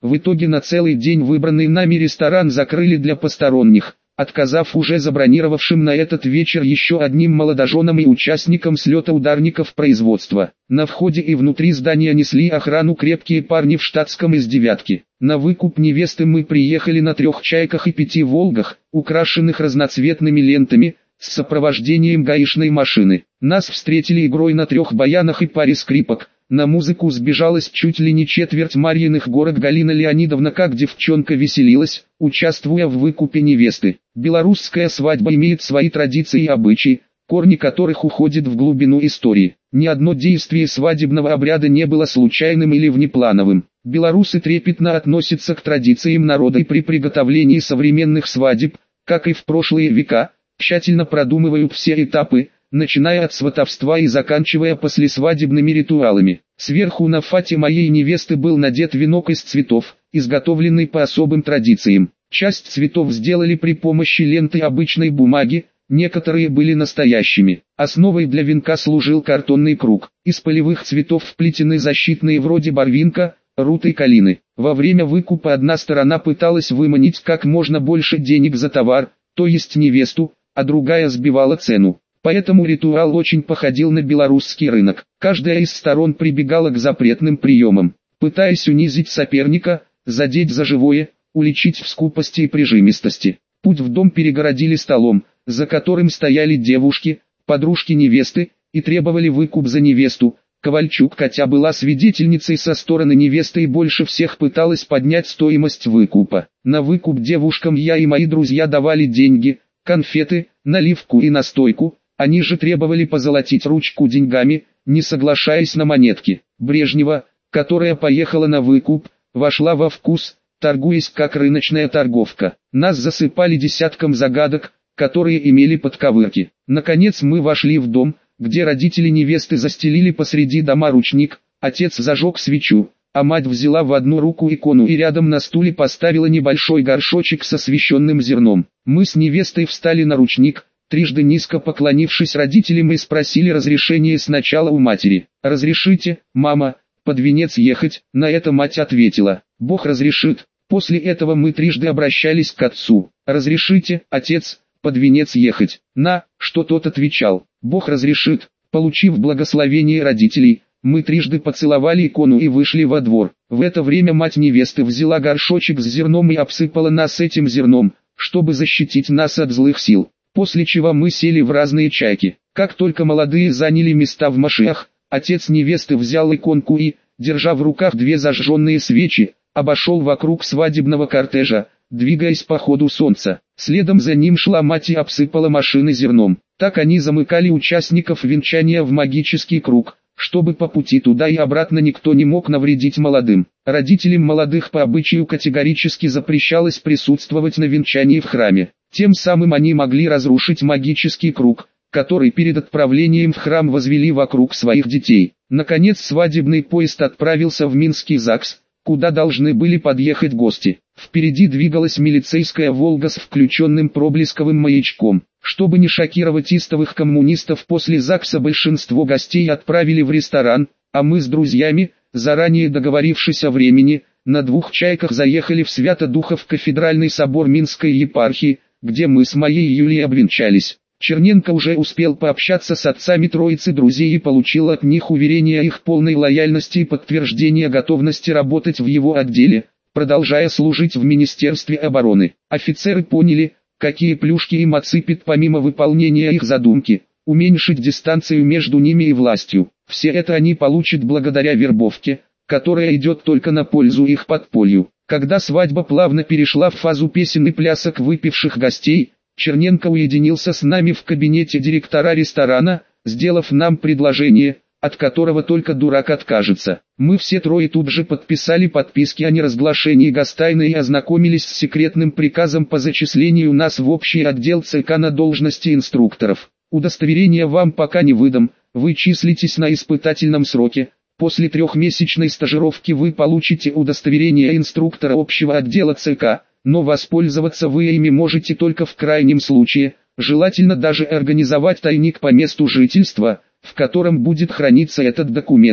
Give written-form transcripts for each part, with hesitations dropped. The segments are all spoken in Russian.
В итоге на целый день выбранный нами ресторан закрыли для посторонних, отказав уже забронировавшим на этот вечер еще одним молодоженам и участникам слета ударников производства. На входе и внутри здания несли охрану крепкие парни в штатском из «девятки». На выкуп невесты мы приехали на 3 «Чайках» и 5 «Волгах», украшенных разноцветными лентами, с сопровождением гаишной машины. Нас встретили игрой на 3 баянах и паре скрипок. На музыку сбежалась чуть ли не четверть Марьиных горок. Галина Леонидовна как девчонка веселилась, участвуя в выкупе невесты. Белорусская свадьба имеет свои традиции и обычаи, корни которых уходят в глубину истории. Ни одно действие свадебного обряда не было случайным или внеплановым. Белорусы трепетно относятся к традициям народа и при приготовлении современных свадеб, как и в прошлые века, тщательно продумывают все этапы, начиная от сватовства и заканчивая послесвадебными ритуалами. Сверху на фате моей невесты был надет венок из цветов, изготовленный по особым традициям. Часть цветов сделали при помощи ленты обычной бумаги, некоторые были настоящими. Основой для венка служил картонный круг. Из полевых цветов вплетены защитные вроде барвинка, рут и калины. Во время выкупа одна сторона пыталась выманить как можно больше денег за товар, то есть невесту, а другая сбивала цену. Поэтому ритуал очень походил на белорусский рынок. Каждая из сторон прибегала к запретным приемам, пытаясь унизить соперника, задеть за живое, уличить в скупости и прижимистости. Путь в дом перегородили столом, за которым стояли девушки, подружки невесты, и требовали выкуп за невесту. Ковальчук Катя была свидетельницей со стороны невесты и больше всех пыталась поднять стоимость выкупа. На выкуп девушкам я и мои друзья давали деньги, конфеты, наливку и настойку. Они же требовали позолотить ручку деньгами, не соглашаясь на монетки. Брежнева, которая поехала на выкуп, вошла во вкус, торгуясь как рыночная торговка. Нас засыпали десятком загадок, которые имели подковырки. Наконец мы вошли в дом, где родители невесты застелили посреди дома ручник, отец зажег свечу, а мать взяла в одну руку икону и рядом на стуле поставила небольшой горшочек с освященным зерном. Мы с невестой встали на ручник, трижды низко поклонившись родителям, и спросили разрешения сначала у матери. «Разрешите, мама, под венец ехать?» На это мать ответила: «Бог разрешит». После этого мы трижды обращались к отцу: «Разрешите, отец, под венец ехать?» На что тот отвечал: «Бог разрешит». Получив благословение родителей, мы трижды поцеловали икону и вышли во двор. В это время мать невесты взяла горшочек с зерном и обсыпала нас этим зерном, чтобы защитить нас от злых сил. После чего мы сели в разные чайки. Как только молодые заняли места в машинах, отец невесты взял иконку и, держа в руках 2 зажженные свечи, обошел вокруг свадебного кортежа, двигаясь по ходу солнца. Следом за ним шла мать и обсыпала машины зерном. Так они замыкали участников венчания в магический круг, чтобы по пути туда и обратно никто не мог навредить молодым. Родителям молодых по обычаю категорически запрещалось присутствовать на венчании в храме. Тем самым они могли разрушить магический круг, который перед отправлением в храм возвели вокруг своих детей. Наконец свадебный поезд отправился в Минский ЗАГС, куда должны были подъехать гости. Впереди двигалась милицейская «Волга» с включенным проблесковым маячком. Чтобы не шокировать истовых коммунистов, после ЗАГСа большинство гостей отправили в ресторан, а мы с друзьями, заранее договорившись о времени, на 2 «Чайках» заехали в Свято-Духов кафедральный собор Минской епархии, где мы с моей Юлией обвенчались. Черненко уже успел пообщаться с отцами троицы друзей и получил от них уверение их полной лояльности и подтверждение готовности работать в его отделе, продолжая служить в Министерстве обороны. Офицеры поняли, какие плюшки им отсыпет помимо выполнения их задумки, уменьшить дистанцию между ними и властью. Все это они получат благодаря вербовке, которая идет только на пользу их подполью. Когда свадьба плавно перешла в фазу песен и плясок выпивших гостей, Черненко уединился с нами в кабинете директора ресторана, сделав нам предложение, от которого только дурак откажется. Мы все трое тут же подписали подписки о неразглашении гостайны и ознакомились с секретным приказом по зачислению нас в общий отдел ЦК на должности инструкторов. Удостоверение вам пока не выдам, вы числитесь на испытательном сроке. После 3-месячной стажировки вы получите удостоверение инструктора общего отдела ЦК, но воспользоваться вы ими можете только в крайнем случае, желательно даже организовать тайник по месту жительства, в котором будет храниться этот документ.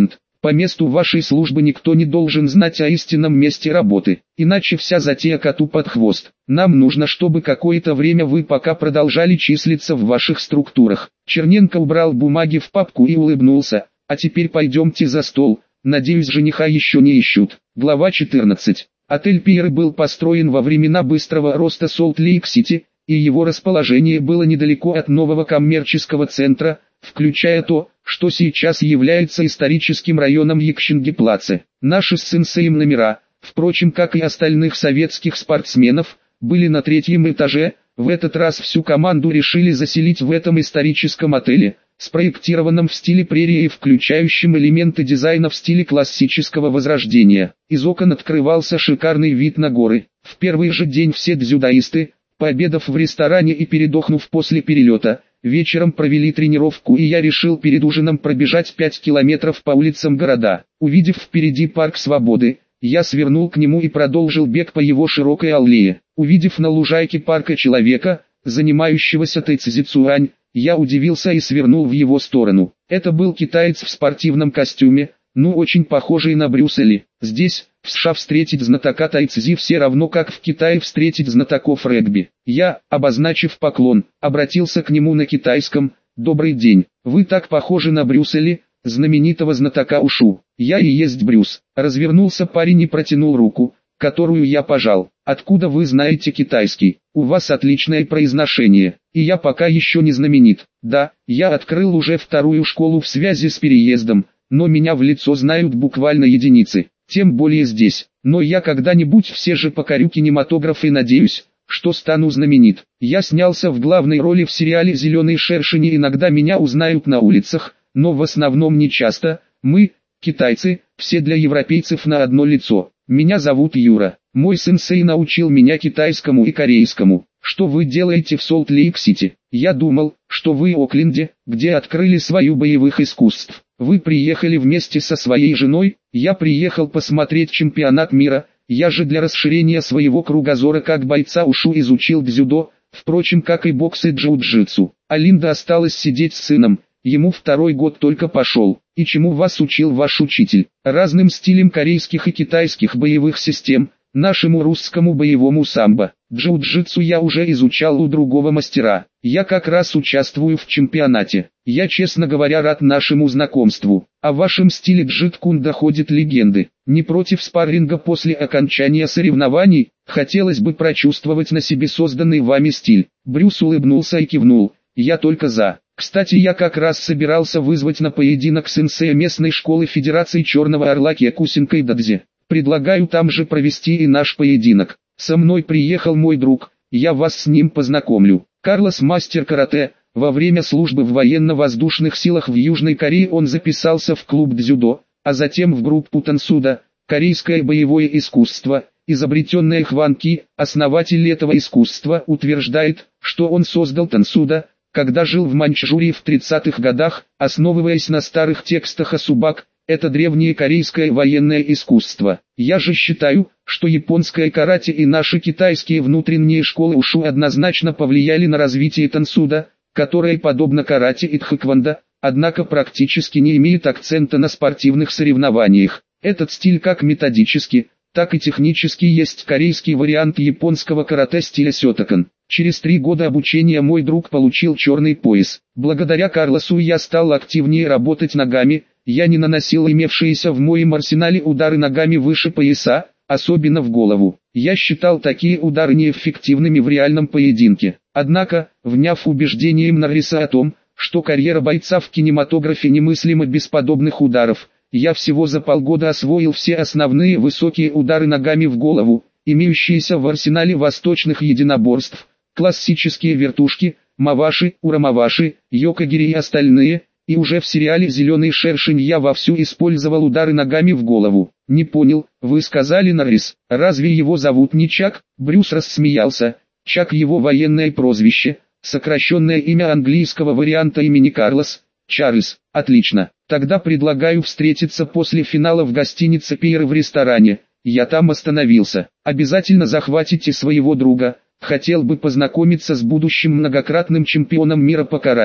По месту вашей службы никто не должен знать о истинном месте работы, иначе вся затея коту под хвост. Нам нужно, чтобы какое-то время вы пока продолжали числиться в ваших структурах». Черненко убрал бумаги в папку и улыбнулся. «А теперь пойдемте за стол, надеюсь, жениха еще не ищут». Глава 14. Отель «Пиер» был построен во времена быстрого роста Солт-Лейк-Сити, и его расположение было недалеко от нового коммерческого центра, включая то, что сейчас является историческим районом Якшинги-Плаце. Наши с сенсеем номера, впрочем, как и остальных советских спортсменов, были на 3-м этаже. В этот раз всю команду решили заселить в этом историческом отеле, спроектированном в стиле прерии и включающем элементы дизайна в стиле классического возрождения. Из окон открывался шикарный вид на горы. В первый же день все дзюдоисты, пообедав в ресторане и передохнув после перелета, вечером провели тренировку, и я решил перед ужином пробежать 5 километров по улицам города. Увидев впереди парк Свободы, я свернул к нему и продолжил бег по его широкой аллее. Увидев на лужайке парка человека, занимающегося тайцзицуань, я удивился и свернул в его сторону. Это был китаец в спортивном костюме, очень похожий на Брюса Ли. Здесь, в США, встретить знатока тайцзи все равно как в Китае встретить знатоков регби. Я, обозначив поклон, обратился к нему на китайском: «Добрый день, вы так похожи на Брюса Ли, знаменитого знатока ушу». «Я и есть Брюс». Развернулся парень и протянул руку, которую я пожал. «Откуда вы знаете китайский? У вас отличное произношение, и я пока еще не знаменит». «Да, я открыл уже 2-ю школу в связи с переездом, но меня в лицо знают буквально единицы, тем более здесь. Но я когда-нибудь все же покорю кинематограф и надеюсь, что стану знаменит. Я снялся в главной роли в сериале «Зеленый шершень», и иногда меня узнают на улицах, но в основном не часто. Мы, китайцы, все для европейцев на одно лицо. Меня зовут Юра. Мой сенсей научил меня китайскому и корейскому». «Что вы делаете в Солт-Лейк-Сити?» «Я думал, что вы в Окленде, где открыли свою боевых искусств. Вы приехали вместе со своей женой?» «Я приехал посмотреть чемпионат мира. Я же для расширения своего кругозора как бойца ушу изучил дзюдо, впрочем, как и бокс и джиу-джитсу. А Линда осталась сидеть с сыном, ему 2-й год только пошел». «И чему вас учил ваш учитель?» «Разным стилям корейских и китайских боевых систем, нашему русскому боевому самбо. Джиу-джитсу я уже изучал у другого мастера. Я как раз участвую в чемпионате. Я, честно говоря, рад нашему знакомству. О вашем стиле джит-кунда ходят легенды. Не против спарринга после окончания соревнований? Хотелось бы прочувствовать на себе созданный вами стиль». Брюс улыбнулся и кивнул. «Я только за. Кстати, я как раз собирался вызвать на поединок сенсея местной школы Федерации Черного Орла Кекусинкой Дадзе. Предлагаю там же провести и наш поединок. Со мной приехал мой друг, я вас с ним познакомлю. Карлос мастер карате. Во время службы в военно-воздушных силах в Южной Корее он записался в клуб дзюдо, а затем в группу тансуда, корейское боевое искусство. Изобретенное Хван Ки, основатель этого искусства, утверждает, что он создал тансуда, когда жил в Маньчжурии в 30-х годах, основываясь на старых текстах о Субак. Это древнее корейское военное искусство. Я же считаю, что японское карате и наши китайские внутренние школы ушу однозначно повлияли на развитие тансуда, которое подобно карате и тхэквондо, однако практически не имеет акцента на спортивных соревнованиях. Этот стиль как методически, так и технически есть корейский вариант японского карате стиля сётокэн. Через 3 года обучения мой друг получил черный пояс. Благодаря Карлосу я стал активнее работать ногами. Я не наносил имевшиеся в моем арсенале удары ногами выше пояса, особенно в голову. Я считал такие удары неэффективными в реальном поединке. Однако, вняв убеждением Норриса о том, что карьера бойца в кинематографе немыслима без подобных ударов, я всего за полгода освоил все основные высокие удары ногами в голову, имеющиеся в арсенале восточных единоборств, классические вертушки, маваши, урамаваши, йокогири и остальные. И уже в сериале «Зеленый шершень» я вовсю использовал удары ногами в голову. «Не понял, вы сказали Норрис, разве его зовут не Чак?» Брюс рассмеялся. «Чак» его военное прозвище, сокращенное имя английского варианта имени Карлос, Чарльз. Отлично, тогда предлагаю встретиться после финала в гостинице «Пиер» в ресторане. Я там остановился. Обязательно захватите своего друга, хотел бы познакомиться с будущим многократным чемпионом мира по карате.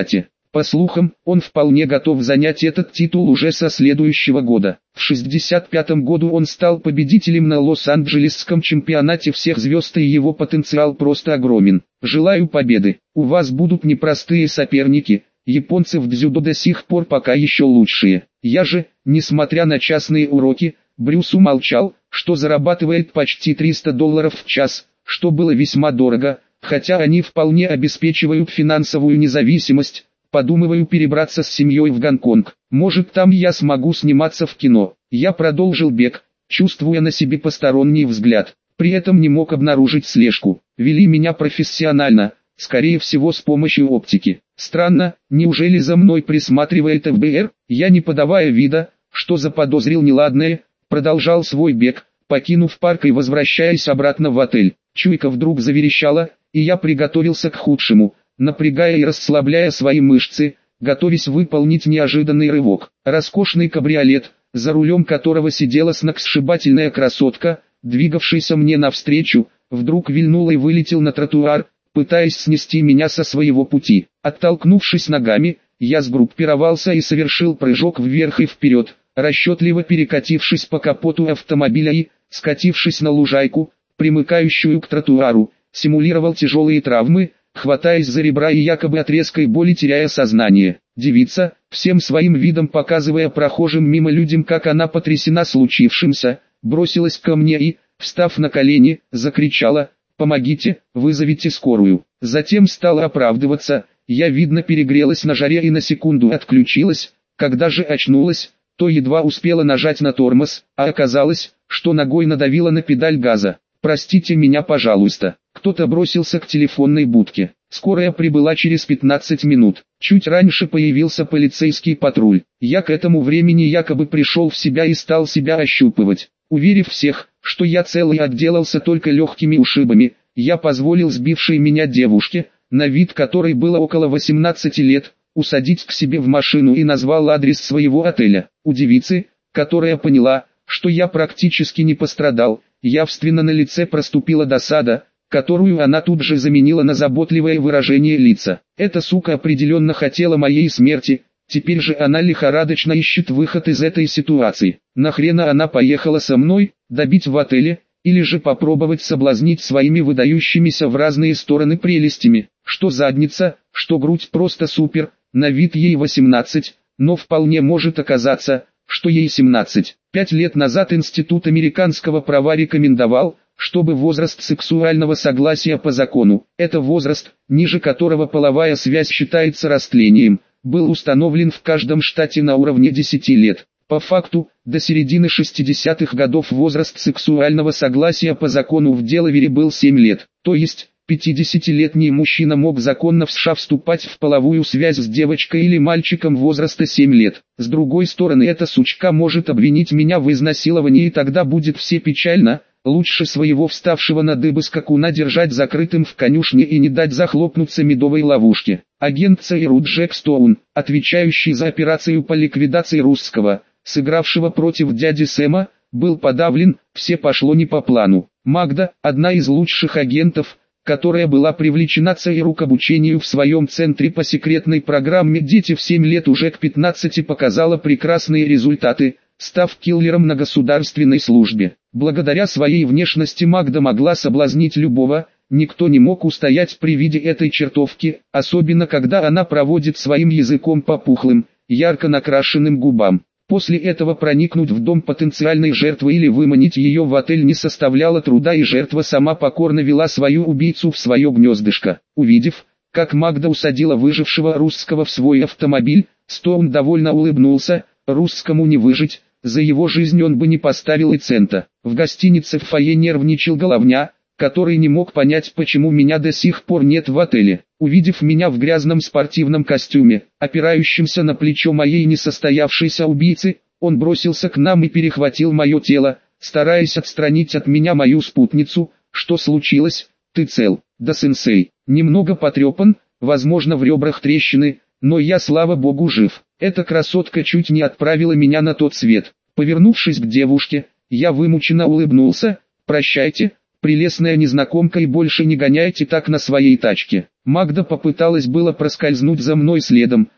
По слухам, он вполне готов занять этот титул уже со следующего года. В 1965 году он стал победителем на Лос-Анджелесском чемпионате всех звезд, и его потенциал просто огромен. Желаю победы. У вас будут непростые соперники. Японцы в дзюдо до сих пор пока еще лучшие. Я же, несмотря на частные уроки, Брюс умолчал, что зарабатывает почти $300 в час, что было весьма дорого, хотя они вполне обеспечивают финансовую независимость. Подумываю перебраться с семьей в Гонконг. Может, там я смогу сниматься в кино. Я продолжил бег, чувствуя на себе посторонний взгляд. При этом не мог обнаружить слежку. Вели меня профессионально, скорее всего с помощью оптики. Странно, неужели за мной присматривает ФБР? Я, не подавая вида, что заподозрил неладное, продолжал свой бег, покинув парк и возвращаясь обратно в отель. Чуйка вдруг заверещала, и я приготовился к худшему, напрягая и расслабляя свои мышцы, готовясь выполнить неожиданный рывок. Роскошный кабриолет, за рулем которого сидела сногсшибательная красотка, двигавшаяся мне навстречу, вдруг вильнул и вылетел на тротуар, пытаясь снести меня со своего пути. Оттолкнувшись ногами, я сгруппировался и совершил прыжок вверх и вперед, расчетливо перекатившись по капоту автомобиля и, скатившись на лужайку, примыкающую к тротуару, симулировал тяжелые травмы, хватаясь за ребра и якобы от резкой боли теряя сознание. Девица, всем своим видом показывая прохожим мимо людям, как она потрясена случившимся, бросилась ко мне и, встав на колени, закричала: «Помогите, вызовите скорую». Затем стала оправдываться: я, видно, перегрелась на жаре и на секунду отключилась. Когда же очнулась, то едва успела нажать на тормоз, а оказалось, что ногой надавила на педаль газа. «Простите меня, пожалуйста». Кто-то бросился к телефонной будке. Скорая прибыла через 15 минут. Чуть раньше появился полицейский патруль. Я к этому времени якобы пришел в себя и стал себя ощупывать. Уверив всех, что я цел и отделался только легкими ушибами, я позволил сбившей меня девушке, на вид которой было около 18 лет, усадить к себе в машину и назвал адрес своего отеля. У девицы, которая поняла, что я практически не пострадал, явственно на лице проступила досада, которую она тут же заменила на заботливое выражение лица. Эта сука определенно хотела моей смерти, теперь же она лихорадочно ищет выход из этой ситуации. Нахрена она поехала со мной, добить в отеле, или же попробовать соблазнить своими выдающимися в разные стороны прелестями? Что задница, что грудь, просто супер, на вид ей 18, но вполне может оказаться, что ей 17. 5 лет назад Институт американского права рекомендовал, чтобы возраст сексуального согласия по закону, это возраст, ниже которого половая связь считается растлением, был установлен в каждом штате на уровне 10 лет. По факту, до середины 60-х годов возраст сексуального согласия по закону в Делавере был 7 лет, то есть 50-летний мужчина мог законно в США вступать в половую связь с девочкой или мальчиком возраста 7 лет. С другой стороны, эта сучка может обвинить меня в изнасиловании, и тогда будет все печально. Лучше своего вставшего на дыбы скакуна держать закрытым в конюшне и не дать захлопнуться медовой ловушке. Агент ЦРУ Джек Стоун, отвечающий за операцию по ликвидации русского, сыгравшего против дяди Сэма, был подавлен, все пошло не по плану. Магда, одна из лучших агентов, которая была привлечена ЦРУ к обучению в своем центре по секретной программе «Дети в 7 лет», уже к 15 показала прекрасные результаты, став киллером на государственной службе. Благодаря своей внешности Магда могла соблазнить любого, никто не мог устоять при виде этой чертовки, особенно когда она проводит своим языком по пухлым, ярко накрашенным губам. После этого проникнуть в дом потенциальной жертвы или выманить ее в отель не составляло труда, и жертва сама покорно вела свою убийцу в свое гнездышко. Увидев, как Магда усадила выжившего русского в свой автомобиль, Стоун довольно улыбнулся: русскому не выжить, за его жизнь он бы не поставил и цента. В гостинице в фойе нервничал головня, который не мог понять, почему меня до сих пор нет в отеле. Увидев меня в грязном спортивном костюме, опирающемся на плечо моей несостоявшейся убийцы, он бросился к нам и перехватил мое тело, стараясь отстранить от меня мою спутницу. «Что случилось? Ты цел?» «Да, сенсей, немного потрепан, возможно в ребрах трещины, но я, слава богу, жив». Эта красотка чуть не отправила меня на тот свет. Повернувшись к девушке, я вымученно улыбнулся: «Прощайте, прелестная незнакомка, и больше не гоняйте так на своей тачке». Магда попыталась было проскользнуть за мной следом,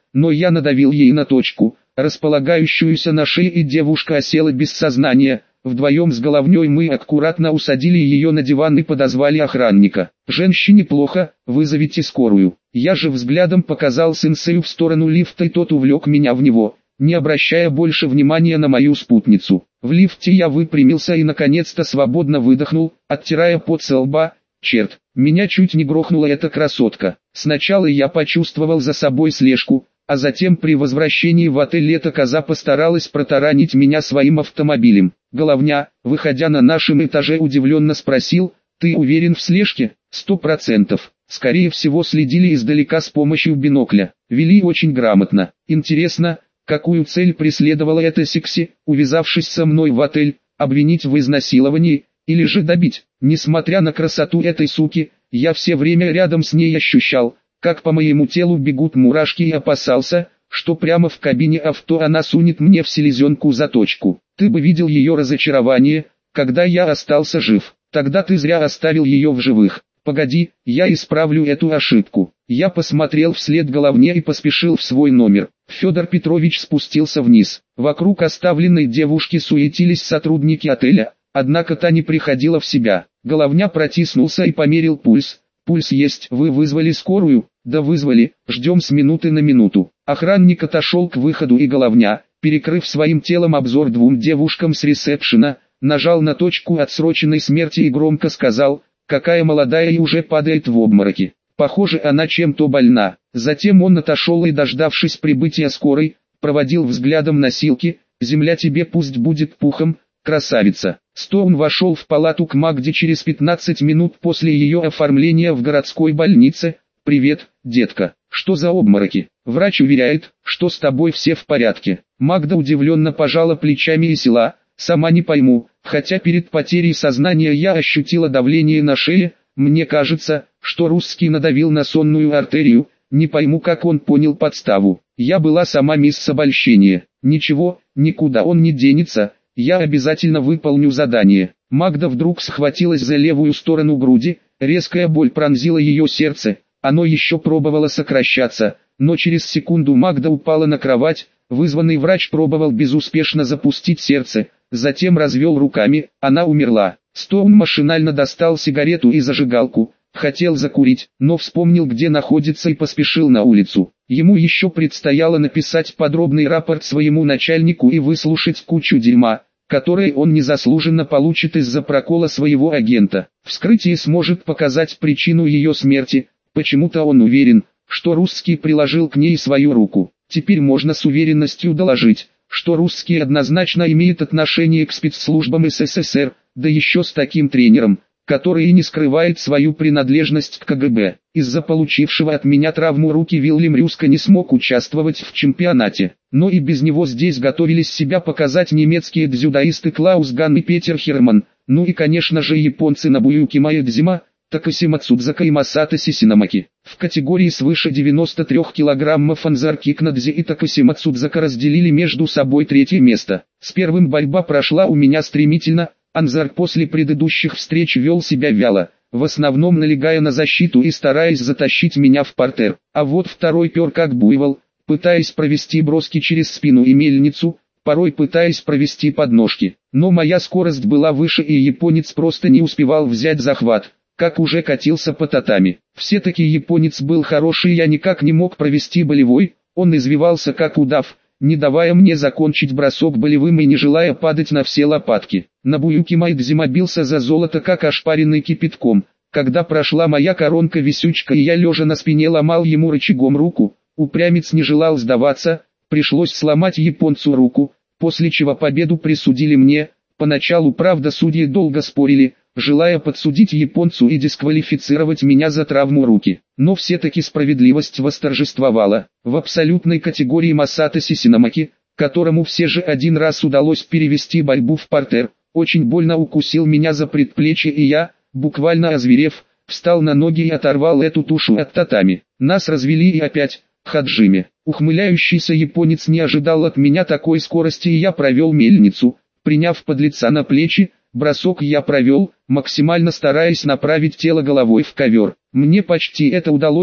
но я надавил ей на точку, располагающуюся на шее, и девушка осела без сознания. Вдвоем с Головней мы аккуратно усадили ее на диван и подозвали охранника. «Женщине плохо, вызовите скорую». Я же взглядом показал сенсею в сторону лифта, и тот увлек меня в него, не обращая больше внимания на мою спутницу. В лифте я выпрямился и наконец-то свободно выдохнул, оттирая пот со лба. Черт, меня чуть не грохнула эта красотка. Сначала я почувствовал за собой слежку, а затем при возвращении в отель эта коза постаралась протаранить меня своим автомобилем. Головня, выходя на нашем этаже, удивленно спросил: «Ты уверен в слежке?» «100%. Скорее всего, следили издалека с помощью бинокля. Вели очень грамотно. Интересно, какую цель преследовала эта секси, увязавшись со мной в отель, обвинить в изнасиловании, или же добить?» Несмотря на красоту этой суки, я все время рядом с ней ощущал, как по моему телу бегут мурашки, и опасался, что прямо в кабине авто она сунет мне в селезенку заточку. Ты бы видел ее разочарование, когда я остался жив. Тогда ты зря оставил ее в живых. Погоди, я исправлю эту ошибку. Я посмотрел вслед Головне и поспешил в свой номер. Федор Петрович спустился вниз. Вокруг оставленной девушки суетились сотрудники отеля, однако та не приходила в себя. Головня протиснулся и померил пульс. «Пульс есть. Вы вызвали скорую?» «Да вызвали, ждем с минуты на минуту». Охранник отошел к выходу, и Головня, перекрыв своим телом обзор двум девушкам с ресепшена, нажал на точку отсроченной смерти и громко сказал: «Какая молодая и уже падает в обмороке. Похоже, она чем-то больна». Затем он отошел и, дождавшись прибытия скорой, проводил взглядом носилки. «Земля тебе пусть будет пухом, красавица». Стоун вошел в палату к Магде через 15 минут после ее оформления в городской больнице. «Привет, детка. Что за обмороки?» «Врач уверяет, что с тобой все в порядке». Магда удивленно пожала плечами и села: «Сама не пойму, хотя перед потерей сознания я ощутила давление на шее. Мне кажется, что русский надавил на сонную артерию. Не пойму, как он понял подставу. Я была сама мисс обольщения. Ничего, никуда он не денется. Я обязательно выполню задание». Магда вдруг схватилась за левую сторону груди, резкая боль пронзила ее сердце. Оно еще пробовало сокращаться, но через секунду Магда упала на кровать. Вызванный врач пробовал безуспешно запустить сердце, затем развел руками: она умерла. Стоун машинально достал сигарету и зажигалку, хотел закурить, но вспомнил, где находится, и поспешил на улицу. Ему еще предстояло написать подробный рапорт своему начальнику и выслушать кучу дерьма, которое он незаслуженно получит из-за прокола своего агента. Вскрытие сможет показать причину ее смерти. Почему-то он уверен, что русский приложил к ней свою руку. Теперь можно с уверенностью доложить, что русский однозначно имеет отношение к спецслужбам СССР, да еще с таким тренером, который и не скрывает свою принадлежность к КГБ. Из-за получившего от меня травму руки Вильям Рюска не смог участвовать в чемпионате, но и без него здесь готовились себя показать немецкие дзюдоисты Клаус Ган и Петер Херман, ну и конечно же японцы Нобуюки Маэдзима, Такаси Мацудзака и Масато Сисинамаки. В категории свыше 93 килограммов Анзар Кикнадзе и Такаси Мацудзака разделили между собой третье место. С первым борьба прошла у меня стремительно. Анзар после предыдущих встреч вел себя вяло, в основном налегая на защиту и стараясь затащить меня в партер. А вот второй пер как буйвол, пытаясь провести броски через спину и мельницу, порой пытаясь провести подножки. Но моя скорость была выше, и японец просто не успевал взять захват, как уже катился по татами. Все-таки японец был хороший, я никак не мог провести болевой, он извивался как удав, не давая мне закончить бросок болевым и не желая падать на все лопатки. Нобуюки Маэдзима бился за золото как ошпаренный кипятком. Когда прошла моя коронка-висючка и я лежа на спине ломал ему рычагом руку, упрямец не желал сдаваться, пришлось сломать японцу руку, после чего победу присудили мне. Поначалу, правда, судьи долго спорили, желая подсудить японцу и дисквалифицировать меня за травму руки. Но все-таки справедливость восторжествовала. В абсолютной категории Масато Сисинамаки, которому все же один раз удалось перевести борьбу в партер, очень больно укусил меня за предплечье, и я, буквально озверев, встал на ноги и оторвал эту тушу от татами. Нас развели и опять, Хаджиме. Ухмыляющийся японец не ожидал от меня такой скорости, и я провел мельницу, приняв подлеца на плечи. Бросок я провел, максимально стараясь направить тело головой в ковер. Мне почти это удалось,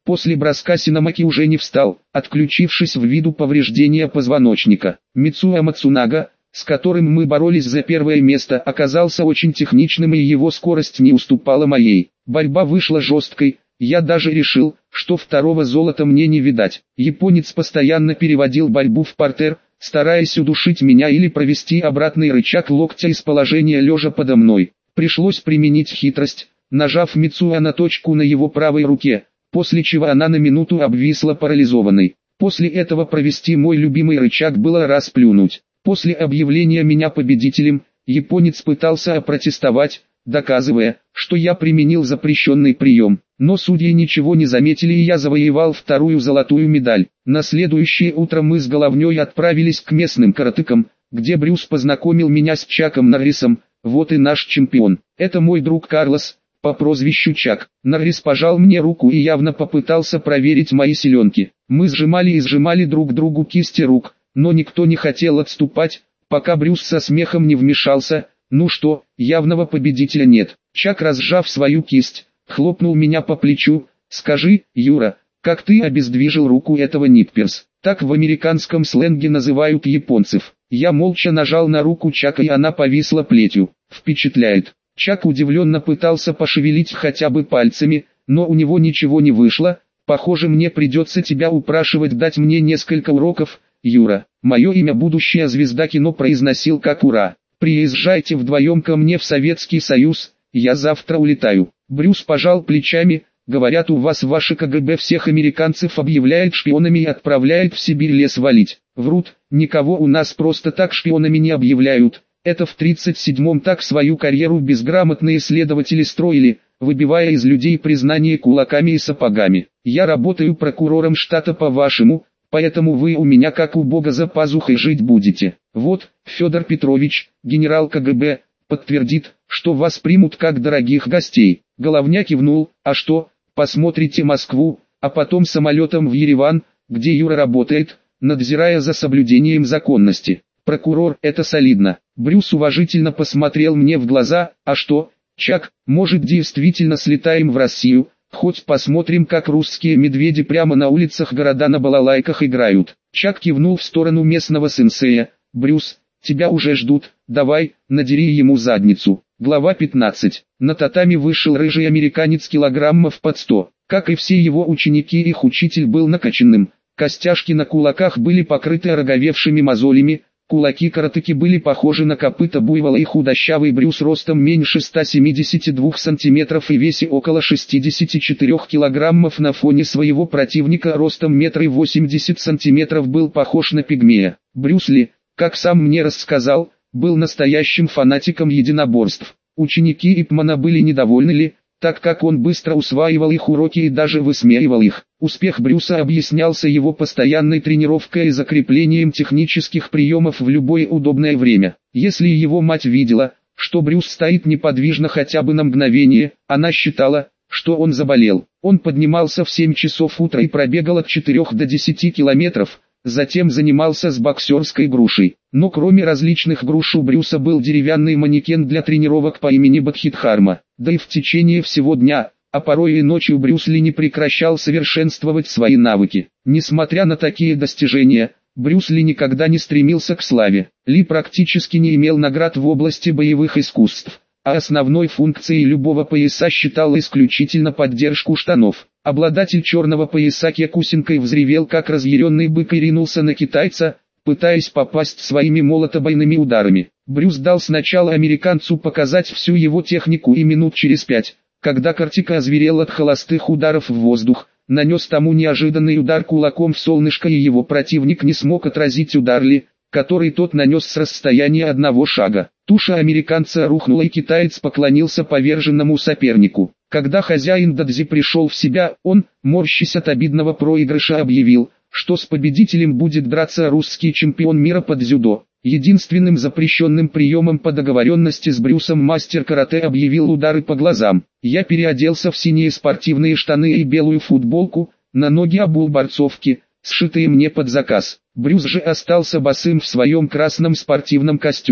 После броска Синамаки уже не встал, отключившись ввиду повреждения позвоночника. Мицуя Мацунага, с которым мы боролись за первое место, оказался очень техничным и его скорость не уступала моей. Борьба вышла жесткой, я даже решил, что второго золота мне не видать. Японец постоянно переводил борьбу в партер, стараясь удушить меня или провести обратный рычаг локтя из положения лежа подо мной. Пришлось применить хитрость, нажав Мицуя на точку на его правой руке, после чего она на минуту обвисла парализованной. После этого провести мой любимый рычаг было расплюнуть. После объявления меня победителем, японец пытался опротестовать, доказывая, что я применил запрещенный прием. Но судьи ничего не заметили и я завоевал вторую золотую медаль. На следующее утро мы с Головней отправились к местным каратыкам, где Брюс познакомил меня с Чаком Норрисом. Вот и наш чемпион. Это мой друг Карлос, по прозвищу Чак. Норрис пожал мне руку и явно попытался проверить мои силенки. Мы сжимали и сжимали друг другу кисти рук, но никто не хотел отступать, пока Брюс со смехом не вмешался. Ну что, явного победителя нет. Чак, разжав свою кисть, хлопнул меня по плечу. Скажи, Юра, как ты обездвижил руку этого Нипперс? Так в американском сленге называют японцев. Я молча нажал на руку Чака и она повисла плетью. Впечатляет. Чак удивленно пытался пошевелить хотя бы пальцами, но у него ничего не вышло. Похоже, мне придется тебя упрашивать дать мне несколько уроков, Юра. Мое имя будущая звезда кино произносил как ура. Приезжайте вдвоем ко мне в Советский Союз, я завтра улетаю. Брюс пожал плечами. Говорят, у вас ваше КГБ всех американцев объявляет шпионами и отправляет в Сибирь лес валить. Врут, никого у нас просто так шпионами не объявляют. Это в 37-м так свою карьеру безграмотные следователи строили, выбивая из людей признание кулаками и сапогами. Я работаю прокурором штата по-вашему, поэтому вы у меня как у бога за пазухой жить будете. Вот, Федор Петрович, генерал КГБ, подтвердит, что вас примут как дорогих гостей. Головня кивнул. А что, посмотрите Москву, а потом самолетом в Ереван, где Юра работает, надзирая за соблюдением законности. Прокурор, это солидно. Брюс уважительно посмотрел мне в глаза. А что, Чак, может действительно слетаем в Россию, хоть посмотрим, как русские медведи прямо на улицах города на балалайках играют. Чак кивнул в сторону местного сенсея. Брюс, тебя уже ждут, давай, надери ему задницу. Глава 15. На татами вышел рыжий американец килограммов под 100. Как и все его ученики, их учитель был накачанным. Костяшки на кулаках были покрыты ороговевшими мозолями. Кулаки каратыки были похожи на копыта буйвола и худощавый Брюс ростом меньше 172 сантиметров и весе около 64 килограммов на фоне своего противника ростом 1,80 сантиметров был похож на пигмея. Брюс Ли, как сам мне рассказал, был настоящим фанатиком единоборств. Ученики Ипмана были недовольны Ли, так как он быстро усваивал их уроки и даже высмеивал их. Успех Брюса объяснялся его постоянной тренировкой и закреплением технических приемов в любое удобное время. Если его мать видела, что Брюс стоит неподвижно хотя бы на мгновение, она считала, что он заболел. Он поднимался в 7 часов утра и пробегал от 4 до 10 километров, затем занимался с боксерской грушей. Но кроме различных груш у Брюса был деревянный манекен для тренировок по имени Бодхидхарма. Да и в течение всего дня, а порой и ночью Брюс Ли не прекращал совершенствовать свои навыки. Несмотря на такие достижения, Брюс Ли никогда не стремился к славе. Ли практически не имел наград в области боевых искусств, а основной функцией любого пояса считал исключительно поддержку штанов. Обладатель черного пояса Кекусинкой взревел как разъяренный бык и ринулся на китайца, пытаясь попасть своими молотобойными ударами. Брюс дал сначала американцу показать всю его технику и минут через 5, когда Картика озверел от холостых ударов в воздух, нанес тому неожиданный удар кулаком в солнышко и его противник не смог отразить удар Ли, который тот нанес с расстояния 1 шага. Туша американца рухнула и китаец поклонился поверженному сопернику. Когда хозяин дадзи пришел в себя, он, морщась от обидного проигрыша, объявил, что с победителем будет драться русский чемпион мира по дзюдо. Единственным запрещенным приемом по договоренности с Брюсом мастер карате объявил удары по глазам. Я переоделся в синие спортивные штаны и белую футболку, на ноги обул борцовки, сшитые мне под заказ. Брюс же остался босым в своем красном спортивном костюме.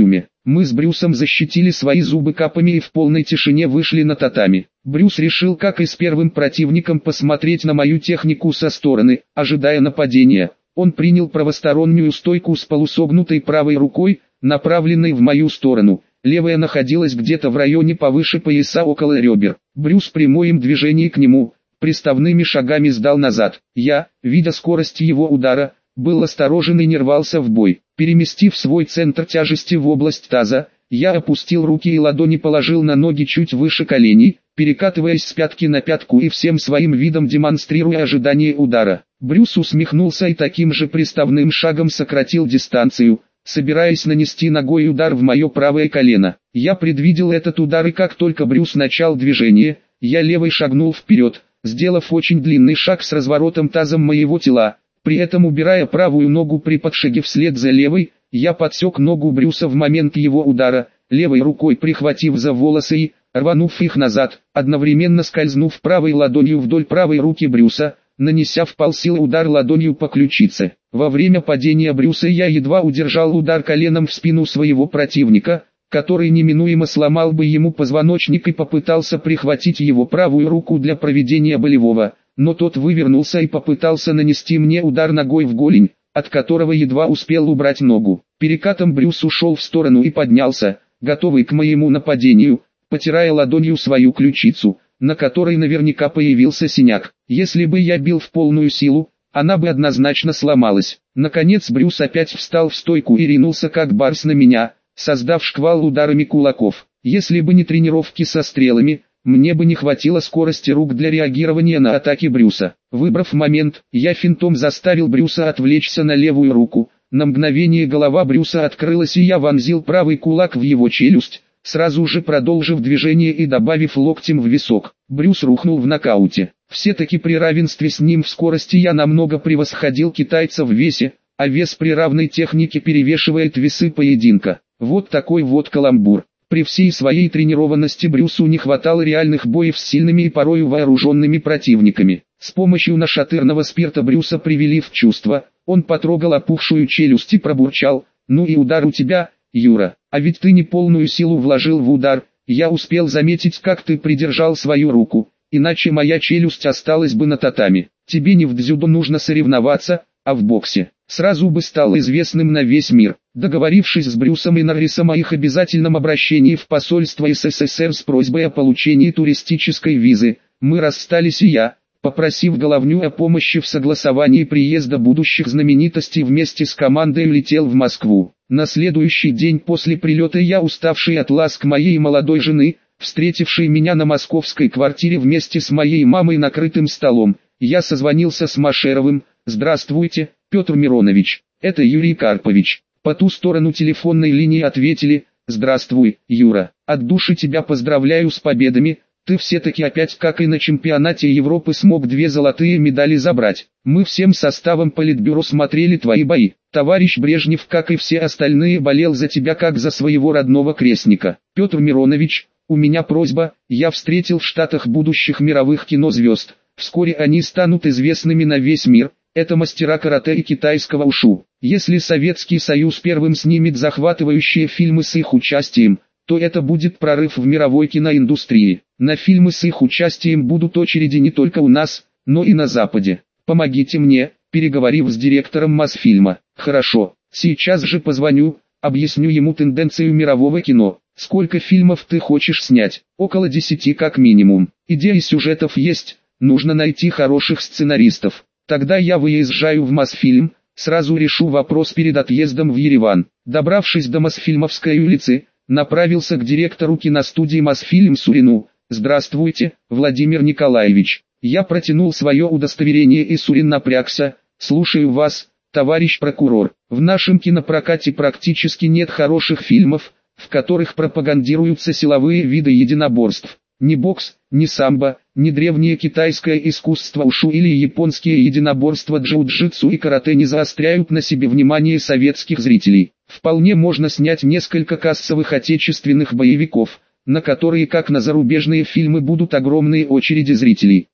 Мы с Брюсом защитили свои зубы капами и в полной тишине вышли на татами. Брюс решил, как и с первым противником, посмотреть на мою технику со стороны, ожидая нападения. Он принял правостороннюю стойку с полусогнутой правой рукой, направленной в мою сторону. Левая находилась где-то в районе повыше пояса около ребер. Брюс при моем движении к нему приставными шагами сдал назад. Я, видя скорость его удара, был осторожен и не рвался в бой. Переместив свой центр тяжести в область таза, я опустил руки и ладони положил на ноги чуть выше коленей, перекатываясь с пятки на пятку и всем своим видом демонстрируя ожидание удара. Брюс усмехнулся и таким же приставным шагом сократил дистанцию, собираясь нанести ногой удар в мое правое колено. Я предвидел этот удар, и как только Брюс начал движение, я левой шагнул вперед, сделав очень длинный шаг с разворотом тазом моего тела. При этом, убирая правую ногу при подшаге вслед за левой, я подсек ногу Брюса в момент его удара, левой рукой прихватив за волосы и, рванув их назад, одновременно скользнув правой ладонью вдоль правой руки Брюса, нанеся в полсилы удар ладонью по ключице. Во время падения Брюса я едва удержал удар коленом в спину своего противника, который неминуемо сломал бы ему позвоночник, и попытался прихватить его правую руку для проведения болевого, но тот вывернулся и попытался нанести мне удар ногой в голень, от которого едва успел убрать ногу. Перекатом Брюс ушел в сторону и поднялся, готовый к моему нападению, потирая ладонью свою ключицу, на которой наверняка появился синяк. Если бы я бил в полную силу, она бы однозначно сломалась. Наконец Брюс опять встал в стойку и ринулся как барс на меня, создав шквал ударами кулаков. Если бы не тренировки со стрелами, мне бы не хватило скорости рук для реагирования на атаки Брюса. Выбрав момент, я финтом заставил Брюса отвлечься на левую руку. На мгновение голова Брюса открылась, и я вонзил правый кулак в его челюсть, сразу же продолжив движение и добавив локтем в висок. Брюс рухнул в нокауте. Все-таки при равенстве с ним в скорости я намного превосходил китайца в весе, а вес при равной технике перевешивает весы поединка. Вот такой вот каламбур. При всей своей тренированности Брюсу не хватало реальных боев с сильными и порою вооруженными противниками. С помощью нашатырного спирта Брюса привели в чувство, он потрогал опухшую челюсть и пробурчал: «Ну и удар у тебя, Юра, а ведь ты не полную силу вложил в удар, я успел заметить, как ты придержал свою руку, иначе моя челюсть осталась бы на татами. Тебе не в дзюдо нужно соревноваться, а в боксе. Сразу бы стал известным на весь мир». Договорившись с Брюсом и Норрисом о их обязательном обращении в посольство СССР с просьбой о получении туристической визы, мы расстались, и я, попросив Головню о помощи в согласовании приезда будущих знаменитостей, вместе с командой летел в Москву. На следующий день после прилета я, уставший от ласк моей молодой жены, встретившей меня на московской квартире вместе с моей мамой накрытым столом, я созвонился с Машеровым. «Здравствуйте, Петр Миронович, это Юрий Карпович». По ту сторону телефонной линии ответили: «Здравствуй, Юра, от души тебя поздравляю с победами, ты все-таки опять, как и на чемпионате Европы, смог 2 золотые медали забрать. Мы всем составом политбюро смотрели твои бои. Товарищ Брежнев, как и все остальные, болел за тебя как за своего родного крестника. Петр Миронович, у меня просьба, я встретил в Штатах будущих мировых кинозвезд, вскоре они станут известными на весь мир». Это мастера карате и китайского ушу. Если Советский Союз первым снимет захватывающие фильмы с их участием, то это будет прорыв в мировой киноиндустрии. На фильмы с их участием будут очереди не только у нас, но и на Западе. Помогите мне, переговорив с директором Мосфильма. Хорошо, сейчас же позвоню, объясню ему тенденцию мирового кино. Сколько фильмов ты хочешь снять? Около 10 как минимум. Идеи сюжетов есть, нужно найти хороших сценаристов. Тогда я выезжаю в Мосфильм, сразу решу вопрос перед отъездом в Ереван. Добравшись до Мосфильмовской улицы, направился к директору киностудии Мосфильм Сурину. «Здравствуйте, Владимир Николаевич». Я протянул свое удостоверение, и Сурин напрягся. «Слушаю вас, товарищ прокурор. В нашем кинопрокате практически нет хороших фильмов, в которых пропагандируются силовые виды единоборств. Ни бокс, ни самбо, ни древнее китайское искусство ушу или японские единоборства джиу-джитсу и карате не заостряют на себе внимание советских зрителей. Вполне можно снять несколько кассовых отечественных боевиков, на которые, как на зарубежные фильмы, будут огромные очереди зрителей.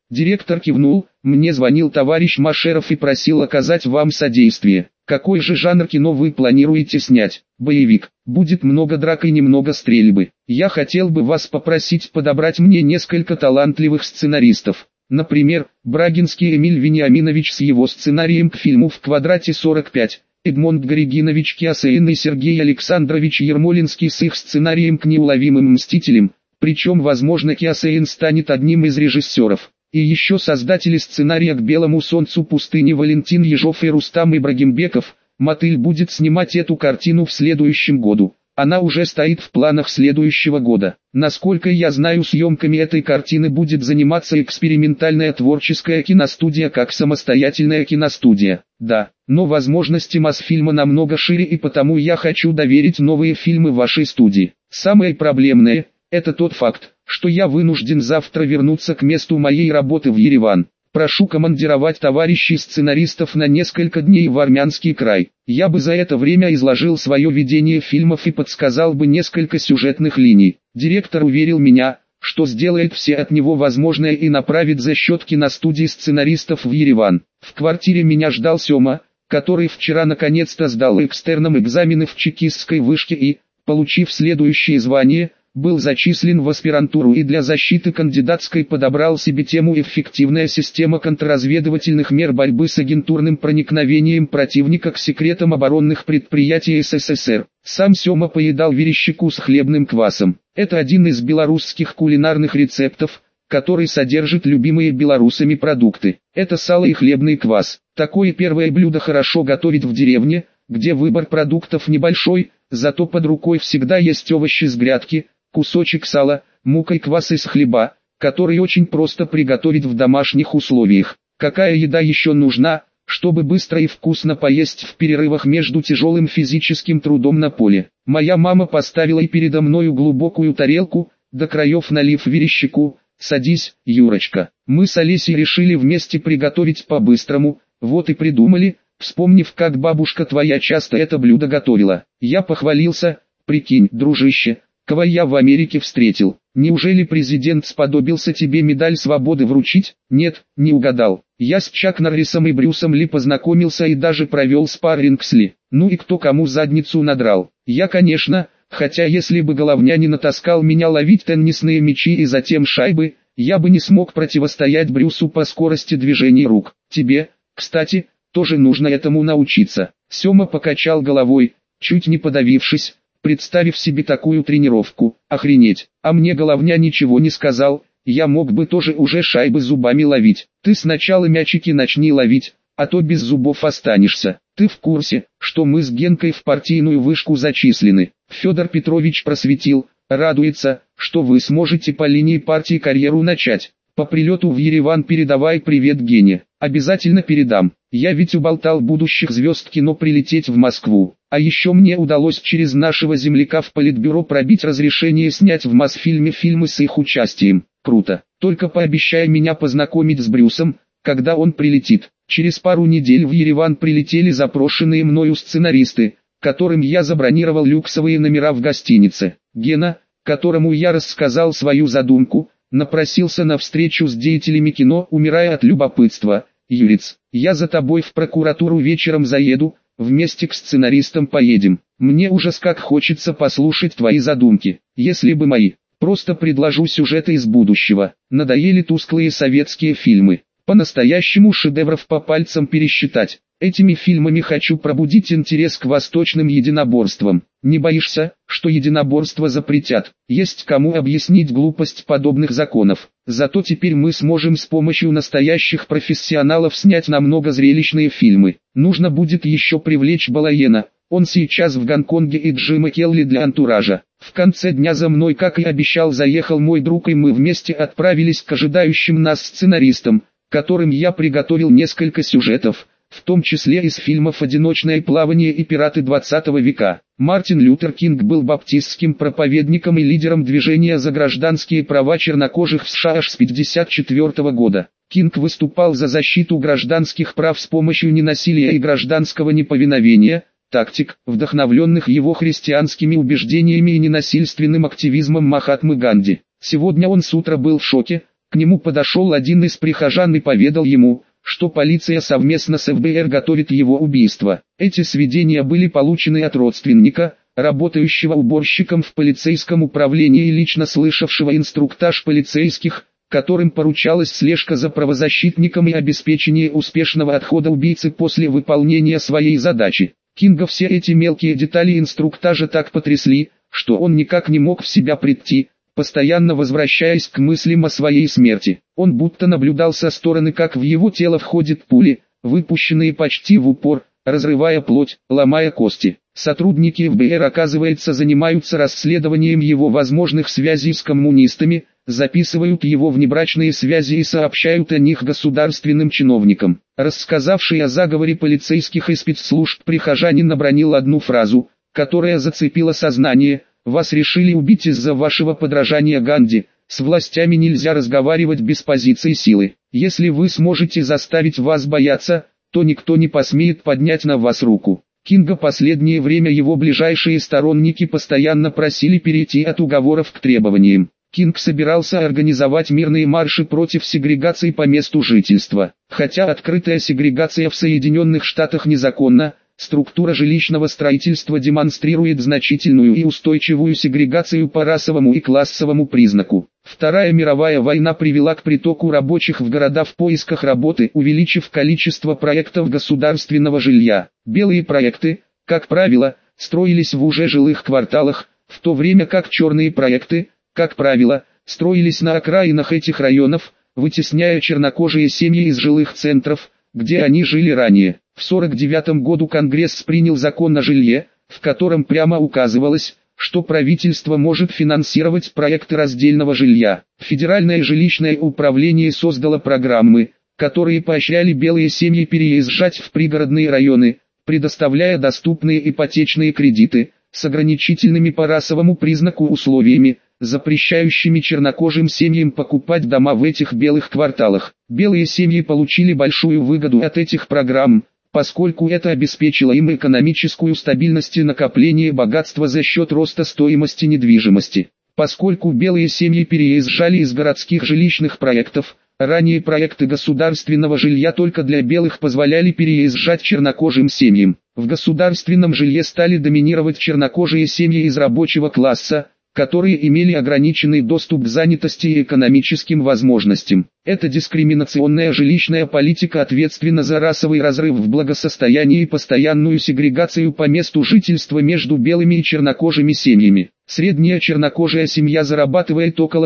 Директор кивнул, мне звонил товарищ Машеров и просил оказать вам содействие. Какой же жанр кино вы планируете снять? Боевик. Будет много драк и немного стрельбы. Я хотел бы вас попросить подобрать мне несколько талантливых сценаристов. Например, Брагинский Эмиль Вениаминович с его сценарием к фильму «В квадрате 45», Эдмонд Горегинович Киасейн и Сергей Александрович Ермолинский с их сценарием к «Неуловимым мстителям», причем возможно Киасейн станет одним из режиссеров. И еще создатели сценария к «Белому солнцу пустыни» Валентин Ежов и Рустам Ибрагимбеков. Мотыль будет снимать эту картину в следующем году. Она уже стоит в планах следующего года. Насколько я знаю, съемками этой картины будет заниматься экспериментальная творческая киностудия как самостоятельная киностудия. Да, но возможности Мосфильма намного шире, и потому я хочу доверить новые фильмы вашей студии. Самое проблемное – это тот факт, что я вынужден завтра вернуться к месту моей работы в Ереван. Прошу командировать товарищей сценаристов на несколько дней в Армянский край. Я бы за это время изложил свое видение фильмов и подсказал бы несколько сюжетных линий. Директор уверил меня, что сделает все от него возможное и направит за счет киностудии сценаристов в Ереван. В квартире меня ждал Сема, который вчера наконец-то сдал экстерном экзамены в чекистской вышке и, получив следующее звание, был зачислен в аспирантуру и для защиты кандидатской подобрал себе тему «Эффективная система контрразведывательных мер борьбы с агентурным проникновением противника к секретам оборонных предприятий СССР». Сам Сема поедал верещаку с хлебным квасом. Это один из белорусских кулинарных рецептов, который содержит любимые белорусами продукты. Это сало и хлебный квас. Такое первое блюдо хорошо готовить в деревне, где выбор продуктов небольшой, зато под рукой всегда есть овощи с грядки, кусочек сала, мука и квас из хлеба, который очень просто приготовить в домашних условиях. Какая еда еще нужна, чтобы быстро и вкусно поесть в перерывах между тяжелым физическим трудом на поле? Моя мама поставила и передо мною глубокую тарелку, до краев налив верещаку. «Садись, Юрочка». Мы с Олесей решили вместе приготовить по-быстрому, вот и придумали, вспомнив, как бабушка твоя часто это блюдо готовила. Я похвалился: «Прикинь, дружище, кого я в Америке встретил. Неужели президент сподобился тебе медаль свободы вручить?» «Нет, не угадал. Я с Чак Норрисом и Брюсом Ли познакомился и даже провел спарринг с Ли. Ну и кто кому задницу надрал? Я, конечно, хотя если бы Головня не натаскал меня ловить теннисные мячи и затем шайбы, я бы не смог противостоять Брюсу по скорости движений рук. Тебе, кстати, тоже нужно этому научиться». Сема покачал головой, чуть не подавившись, представив себе такую тренировку. «Охренеть, а мне Головня ничего не сказал, я мог бы тоже уже шайбы зубами ловить». «Ты сначала мячики начни ловить, а то без зубов останешься. Ты в курсе, что мы с Генкой в партийную вышку зачислены?» Федор Петрович просветил, радуется, что вы сможете по линии партии карьеру начать. По прилету в Ереван передавай привет Гене. Обязательно передам. Я ведь уболтал будущих звезд кино прилететь в Москву. А еще мне удалось через нашего земляка в Политбюро пробить разрешение снять в Мосфильме фильмы с их участием. Круто. Только пообещай меня познакомить с Брюсом, когда он прилетит. Через пару недель в Ереван прилетели запрошенные мною сценаристы, которым я забронировал люксовые номера в гостинице. Гена, которому я рассказал свою задумку, напросился на встречу с деятелями кино, умирая от любопытства. «Юриц, я за тобой в прокуратуру вечером заеду, вместе к сценаристам поедем. Мне ужас как хочется послушать твои задумки, если бы мои. Просто предложу сюжеты из будущего. Надоели тусклые советские фильмы. По-настоящему шедевров по пальцам пересчитать. Этими фильмами хочу пробудить интерес к восточным единоборствам. Не боишься, что единоборство запретят? Есть кому объяснить глупость подобных законов. Зато теперь мы сможем с помощью настоящих профессионалов снять намного зрелищные фильмы. Нужно будет еще привлечь Балаена. Он сейчас в Гонконге, и Джима Келли для антуража. В конце дня за мной, как и обещал, заехал мой друг, и мы вместе отправились к ожидающим нас сценаристам, которым я приготовил несколько сюжетов, в том числе из фильмов «Одиночное плавание» и «Пираты 20 века». Мартин Лютер Кинг был баптистским проповедником и лидером движения за гражданские права чернокожих в США аж с 1954 года. Кинг выступал за защиту гражданских прав с помощью ненасилия и гражданского неповиновения, тактик, вдохновленных его христианскими убеждениями и ненасильственным активизмом Махатмы Ганди. Сегодня он с утра был в шоке, К нему подошел один из прихожан и поведал ему, что полиция совместно с ФБР готовит его убийство. Эти сведения были получены от родственника, работающего уборщиком в полицейском управлении и лично слышавшего инструктаж полицейских, которым поручалась слежка за правозащитником и обеспечение успешного отхода убийцы после выполнения своей задачи. Кинга все эти мелкие детали инструктажа так потрясли, что он никак не мог в себя прийти, постоянно возвращаясь к мыслям о своей смерти. Он будто наблюдал со стороны, как в его тело входят пули, выпущенные почти в упор, разрывая плоть, ломая кости. Сотрудники ФБР, оказывается, занимаются расследованием его возможных связей с коммунистами, записывают его внебрачные связи и сообщают о них государственным чиновникам. Рассказавший о заговоре полицейских и спецслужб прихожанин обронил одну фразу, которая зацепила сознание: «Вас решили убить из-за вашего подражания Ганди, с властями нельзя разговаривать без позиции силы. Если вы сможете заставить вас бояться, то никто не посмеет поднять на вас руку». Кинга последнее время его ближайшие сторонники постоянно просили перейти от уговоров к требованиям. Кинг собирался организовать мирные марши против сегрегации по месту жительства. Хотя открытая сегрегация в Соединенных Штатах незаконна, структура жилищного строительства демонстрирует значительную и устойчивую сегрегацию по расовому и классовому признаку. Вторая мировая война привела к притоку рабочих в города в поисках работы, увеличив количество проектов государственного жилья. Белые проекты, как правило, строились в уже жилых кварталах, в то время как черные проекты, как правило, строились на окраинах этих районов, вытесняя чернокожие семьи из жилых центров, где они жили ранее. В 1949 году Конгресс принял закон о жилье, в котором прямо указывалось, что правительство может финансировать проекты раздельного жилья. Федеральное жилищное управление создало программы, которые поощряли белые семьи переезжать в пригородные районы, предоставляя доступные ипотечные кредиты, с ограничительными по расовому признаку условиями, запрещающими чернокожим семьям покупать дома в этих белых кварталах. Белые семьи получили большую выгоду от этих программ, поскольку это обеспечило им экономическую стабильность и накопление богатства за счет роста стоимости недвижимости. Поскольку белые семьи переезжали из городских жилищных проектов, ранее проекты государственного жилья только для белых позволяли переезжать чернокожим семьям. В государственном жилье стали доминировать чернокожие семьи из рабочего класса, которые имели ограниченный доступ к занятости и экономическим возможностям. Эта дискриминационная жилищная политика ответственна за расовый разрыв в благосостоянии и постоянную сегрегацию по месту жительства между белыми и чернокожими семьями. Средняя чернокожая семья зарабатывает около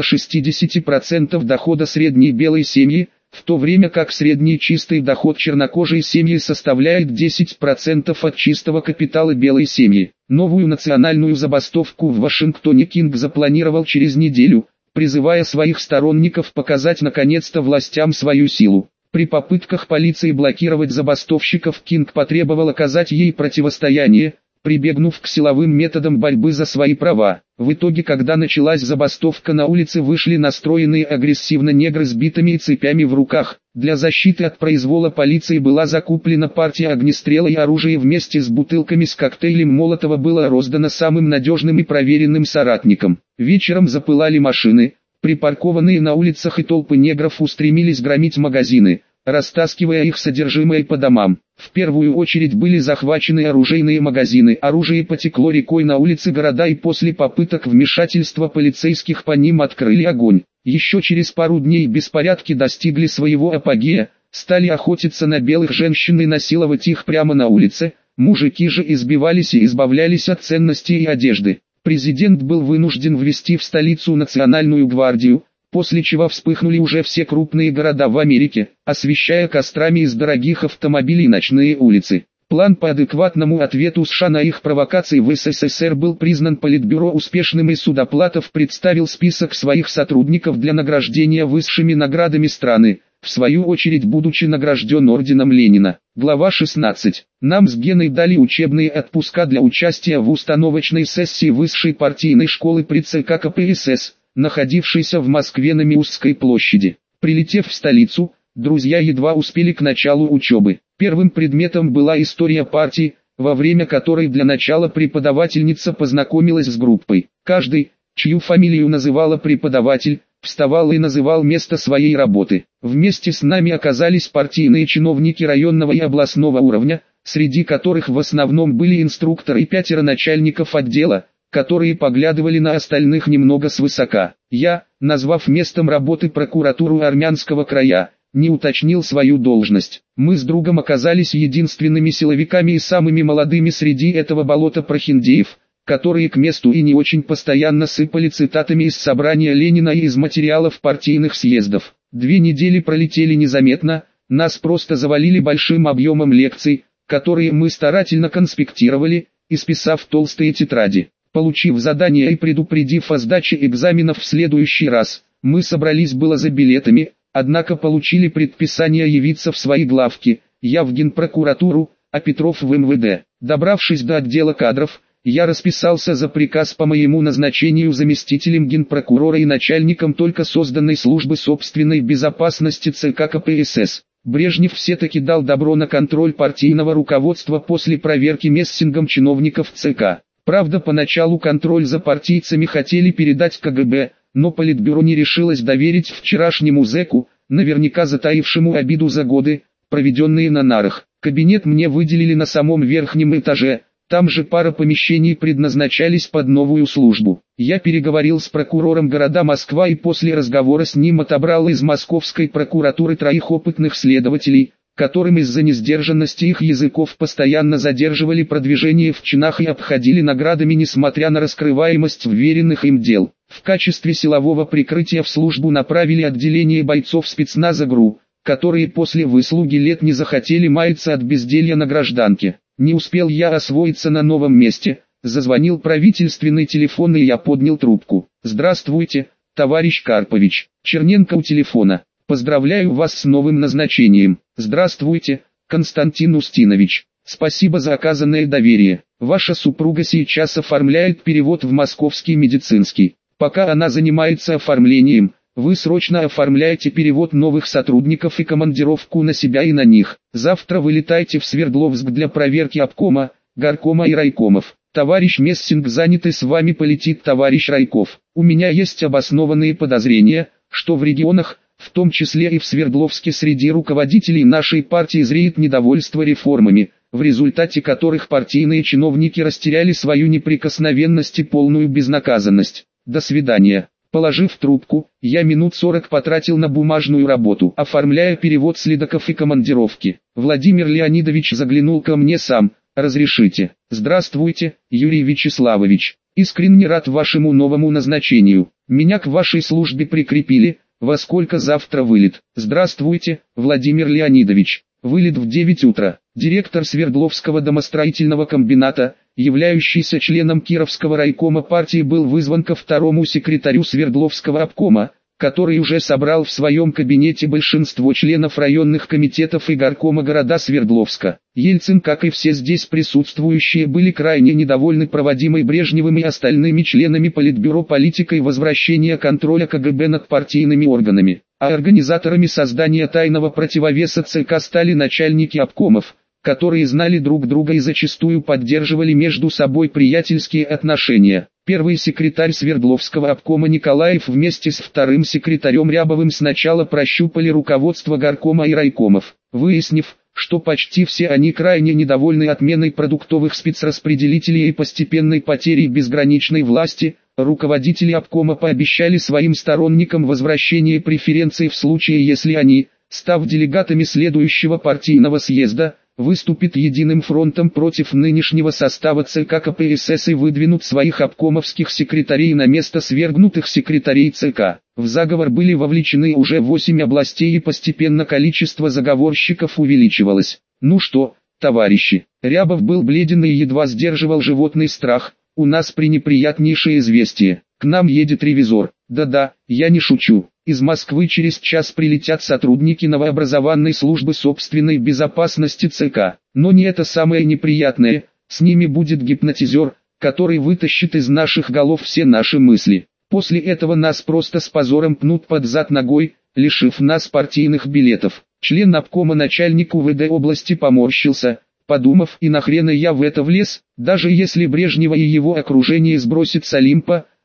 60% дохода средней белой семьи, в то время как средний чистый доход чернокожей семьи составляет 10% от чистого капитала белой семьи. Новую национальную забастовку в Вашингтоне Кинг запланировал через неделю, призывая своих сторонников показать наконец-то властям свою силу. При попытках полиции блокировать забастовщиков Кинг потребовал оказать ей противостояние, прибегнув к силовым методам борьбы за свои права. В итоге, когда началась забастовка, на улице вышли настроенные агрессивно негры с битами и цепями в руках. Для защиты от произвола полиции была закуплена партия огнестрела, и оружие вместе с бутылками с коктейлем Молотова было роздано самым надежным и проверенным соратникам. Вечером запылали машины, припаркованные на улицах, и толпы негров устремились громить магазины, растаскивая их содержимое по домам. В первую очередь были захвачены оружейные магазины. Оружие потекло рекой на улицы города, и после попыток вмешательства полицейских по ним открыли огонь. Еще через пару дней беспорядки достигли своего апогея, стали охотиться на белых женщин и насиловать их прямо на улице. Мужики же избивались и избавлялись от ценностей и одежды. Президент был вынужден ввести в столицу национальную гвардию, после чего вспыхнули уже все крупные города в Америке, освещая кострами из дорогих автомобилей ночные улицы. План по адекватному ответу США на их провокации в СССР был признан Политбюро успешным, и Судоплатов представил список своих сотрудников для награждения высшими наградами страны, в свою очередь будучи награжден орденом Ленина. Глава 16. Нам с Геной дали учебные отпуска для участия в установочной сессии высшей партийной школы при ЦК КПСС, находившейся в Москве на Миусской площади. Прилетев в столицу, друзья едва успели к началу учебы. Первым предметом была история партии, во время которой для начала преподавательница познакомилась с группой. Каждый, чью фамилию называла преподаватель, вставал и называл место своей работы. Вместе с нами оказались партийные чиновники районного и областного уровня, среди которых в основном были инструкторы и 5 начальников отдела, которые поглядывали на остальных немного свысока. Я, назвав местом работы прокуратуру Армянского края, не уточнил свою должность. Мы с другом оказались единственными силовиками и самыми молодыми среди этого болота прохиндеев, которые к месту и не очень постоянно сыпали цитатами из собрания Ленина и из материалов партийных съездов. 2 недели пролетели незаметно, нас просто завалили большим объемом лекций, которые мы старательно конспектировали, исписав толстые тетради. Получив задание и предупредив о сдаче экзаменов в следующий раз, мы собрались было за билетами, однако получили предписание явиться в свои главки, я в Генпрокуратуру, а Петров в МВД. Добравшись до отдела кадров, я расписался за приказ по моему назначению заместителем генпрокурора и начальником только созданной службы собственной безопасности ЦК КПСС. Брежнев все-таки дал добро на контроль партийного руководства после проверки мессингом чиновников ЦК. Правда, поначалу контроль за партийцами хотели передать КГБ, но Политбюро не решилось доверить вчерашнему зэку, наверняка затаившему обиду за годы, проведенные на нарах. Кабинет мне выделили на самом верхнем этаже, там же пара помещений предназначались под новую службу. Я переговорил с прокурором города Москва и после разговора с ним отобрал из московской прокуратуры 3 опытных следователей, которым из-за несдержанности их языков постоянно задерживали продвижение в чинах и обходили наградами несмотря на раскрываемость вверенных им дел. В качестве силового прикрытия в службу направили отделение бойцов спецназа ГРУ, которые после выслуги лет не захотели маяться от безделья на гражданке. Не успел я освоиться на новом месте, зазвонил правительственный телефон и я поднял трубку. «Здравствуйте, товарищ Карпович, Черненко у телефона. Поздравляю вас с новым назначением». «Здравствуйте, Константин Устинович. Спасибо за оказанное доверие. Ваша супруга сейчас оформляет перевод в Московский медицинский. Пока она занимается оформлением, вы срочно оформляете перевод новых сотрудников и командировку на себя и на них. Завтра вылетайте в Свердловск для проверки обкома, горкома и райкомов. Товарищ Мессинг занят и с вами полетит товарищ Райков. У меня есть обоснованные подозрения, что в регионах, в том числе и в Свердловске среди руководителей нашей партии зреет недовольство реформами, в результате которых партийные чиновники растеряли свою неприкосновенность и полную безнаказанность. До свидания». Положив трубку, я минут 40 потратил на бумажную работу, оформляя перевод следаков и командировки. Владимир Леонидович заглянул ко мне сам. «Разрешите?» «Здравствуйте, Юрий Вячеславович. Искренне рад вашему новому назначению. Меня к вашей службе прикрепили. Во сколько завтра вылет?» «Здравствуйте, Владимир Леонидович. Вылет в 9 утра. Директор Свердловского домостроительного комбината, являющийся членом Кировского райкома партии, был вызван ко 2-му секретарю Свердловского обкома, который уже собрал в своем кабинете большинство членов районных комитетов и горкома города Свердловска. Ельцин, как и все здесь присутствующие, были крайне недовольны проводимой Брежневым и остальными членами Политбюро политикой возвращения контроля КГБ над партийными органами. А организаторами создания тайного противовеса ЦК стали начальники обкомов, которые знали друг друга и зачастую поддерживали между собой приятельские отношения. Первый секретарь Свердловского обкома Николаев вместе с вторым секретарем Рябовым сначала прощупали руководство горкома и райкомов, выяснив, что почти все они крайне недовольны отменой продуктовых спецраспределителей и постепенной потерей безграничной власти. Руководители обкома пообещали своим сторонникам возвращение преференций в случае, если они, став делегатами следующего партийного съезда, выступит единым фронтом против нынешнего состава ЦК КПСС и выдвинут своих обкомовских секретарей на место свергнутых секретарей ЦК. В заговор были вовлечены уже 8 областей и постепенно количество заговорщиков увеличивалось. «Ну что, товарищи?» Рябов был бледен и едва сдерживал животный страх. «У нас пренеприятнейшее известие. К нам едет ревизор». «Да-да, я не шучу. Из Москвы через час прилетят сотрудники новообразованной службы собственной безопасности ЦК. Но не это самое неприятное, с ними будет гипнотизер, который вытащит из наших голов все наши мысли. После этого нас просто с позором пнут под зад ногой, лишив нас партийных билетов». Член обкома начальник УВД области поморщился, подумав: и нахрена я в это влез? Даже если Брежнева и его окружение сбросит с Олимпа,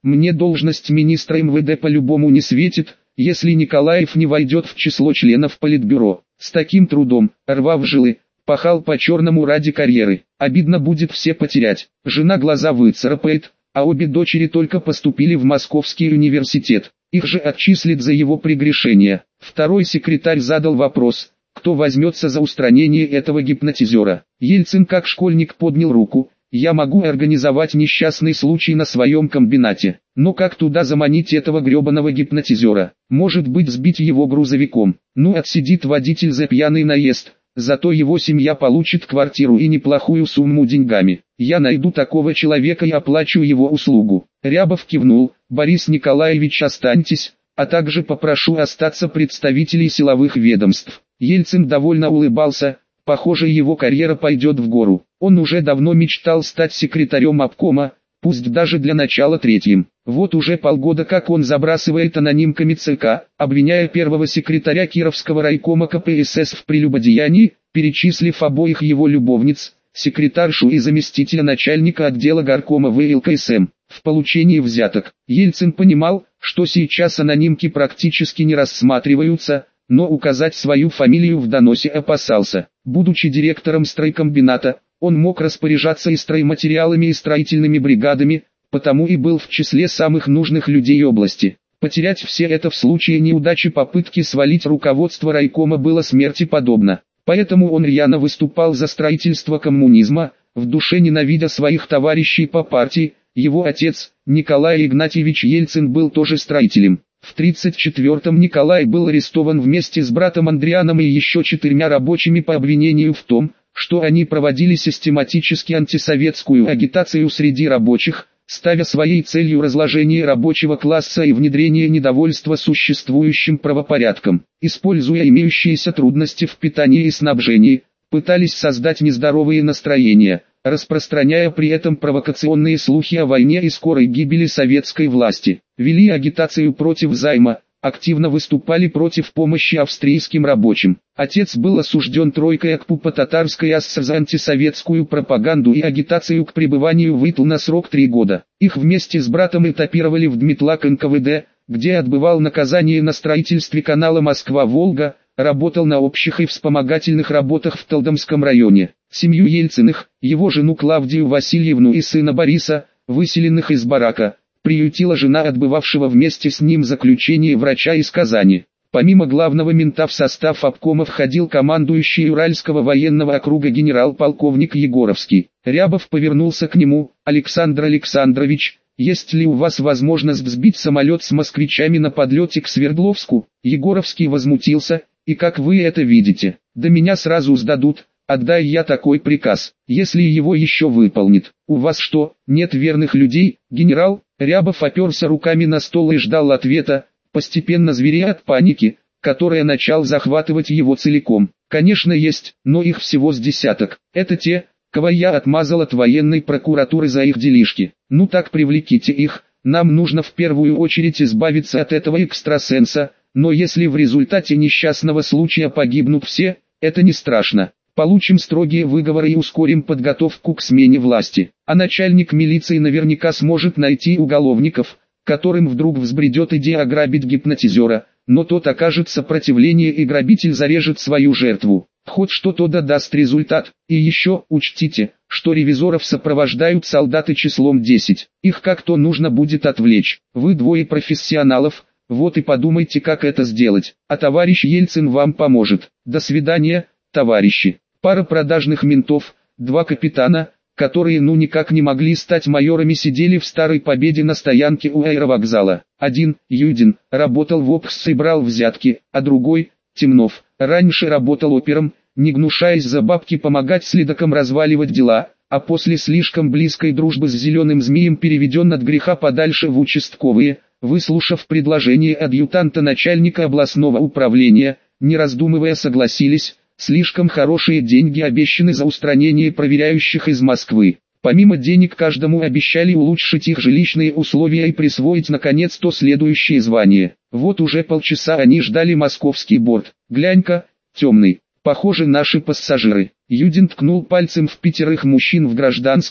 Мне должность министра МВД по-любому не светит, если Николаев не войдет в число членов Политбюро. С таким трудом, рвав жилы, пахал по-черному ради карьеры. Обидно будет все потерять. Жена глаза выцарапает, а обе дочери только поступили в Московский университет. Их же отчислят за его прегрешения. Второй секретарь задал вопрос, кто возьмется за устранение этого гипнотизера. Ельцин как школьник поднял руку. Я могу организовать несчастный случай на своем комбинате. Но как туда заманить этого гребаного гипнотизера? Может быть, сбить его грузовиком. Ну, отсидит водитель за пьяный наезд. Зато его семья получит квартиру и неплохую сумму деньгами. Я найду такого человека и оплачу его услугу. Рябов кивнул. Борис Николаевич, останьтесь, а также попрошу остаться представителей силовых ведомств. Ельцин довольно улыбался. Похоже, его карьера пойдет в гору. Он уже давно мечтал стать секретарем обкома, пусть даже для начала третьим. Вот уже полгода как он забрасывает анонимками ЦК, обвиняя первого секретаря Кировского райкома КПСС в прелюбодеянии, перечислив обоих его любовниц, секретаршу и заместителя начальника отдела горкома ВЛКСМ, в получении взяток. Ельцин понимал, что сейчас анонимки практически не рассматриваются, но указать свою фамилию в доносе опасался. Будучи директором стройкомбината, он мог распоряжаться и стройматериалами, и строительными бригадами, потому и был в числе самых нужных людей области. Потерять все это в случае неудачи попытки свалить руководство райкома было смерти подобно. Поэтому он рьяно выступал за строительство коммунизма, в душе ненавидя своих товарищей по партии. Его отец, Николай Игнатьевич Ельцин, был тоже строителем. В 1934-м Николай был арестован вместе с братом Андрианом и еще 4 рабочими по обвинению в том, что они проводили систематически антисоветскую агитацию среди рабочих, ставя своей целью разложение рабочего класса и внедрение недовольства существующим правопорядком. Используя имеющиеся трудности в питании и снабжении, пытались создать нездоровые настроения, распространяя при этом провокационные слухи о войне и скорой гибели советской власти. Вели агитацию против займа, активно выступали против помощи австрийским рабочим. Отец был осужден тройкой АКПУ по татарской АСС за антисоветскую пропаганду и агитацию к пребыванию в ИТЛ на срок 3 года. Их вместе с братом этапировали в Дмитлак НКВД, где отбывал наказание на строительстве канала Москва-Волга, работал на общих и вспомогательных работах в Талдомском районе. Семью Ельциных, его жену Клавдию Васильевну и сына Бориса, выселенных из барака, приютила жена отбывавшего вместе с ним заключение врача из Казани. Помимо главного мента в состав обкома входил командующий Уральского военного округа генерал-полковник Егоровский. Рябов повернулся к нему: «Александр Александрович, есть ли у вас возможность сбить самолет с москвичами на подлете к Свердловску?» Егоровский возмутился: «И как вы это видите? Да меня сразу сдадут. Отдай я такой приказ, если его еще выполнит. У вас что, нет верных людей, генерал?» Рябов оперся руками на стол и ждал ответа, постепенно зверея от паники, которая начал захватывать его целиком. «Конечно есть, но их всего с десяток. Это те, кого я отмазал от военной прокуратуры за их делишки. Ну так привлеките их, нам нужно в первую очередь избавиться от этого экстрасенса, но если в результате несчастного случая погибнут все, это не страшно. Получим строгие выговоры и ускорим подготовку к смене власти. А начальник милиции наверняка сможет найти уголовников, которым вдруг взбредет идея ограбить гипнотизера, но тот окажет сопротивление и грабитель зарежет свою жертву. Хоть что-то да даст результат. И еще учтите, что ревизоров сопровождают солдаты числом 10. Их как-то нужно будет отвлечь. Вы двое профессионалов, вот и подумайте, как это сделать. А товарищ Ельцин вам поможет. До свидания, товарищи». Пара продажных ментов, 2 капитана, которые никак не могли стать майорами, сидели в Старой Победе на стоянке у аэровокзала. Один, Юдин, работал в ОПС и брал взятки, а другой, Темнов, раньше работал опером, не гнушаясь за бабки помогать следакам разваливать дела, а после слишком близкой дружбы с Зеленым Змеем переведен от греха подальше в участковые. Выслушав предложение адъютанта начальника областного управления, не раздумывая согласились. Слишком хорошие деньги обещаны за устранение проверяющих из Москвы. Помимо денег каждому обещали улучшить их жилищные условия и присвоить наконец-то следующее звание. Вот уже полчаса они ждали московский борт. «Глянь-ка, темный, похоже, наши пассажиры». Юдин ткнул пальцем в 5 мужчин в гражданском,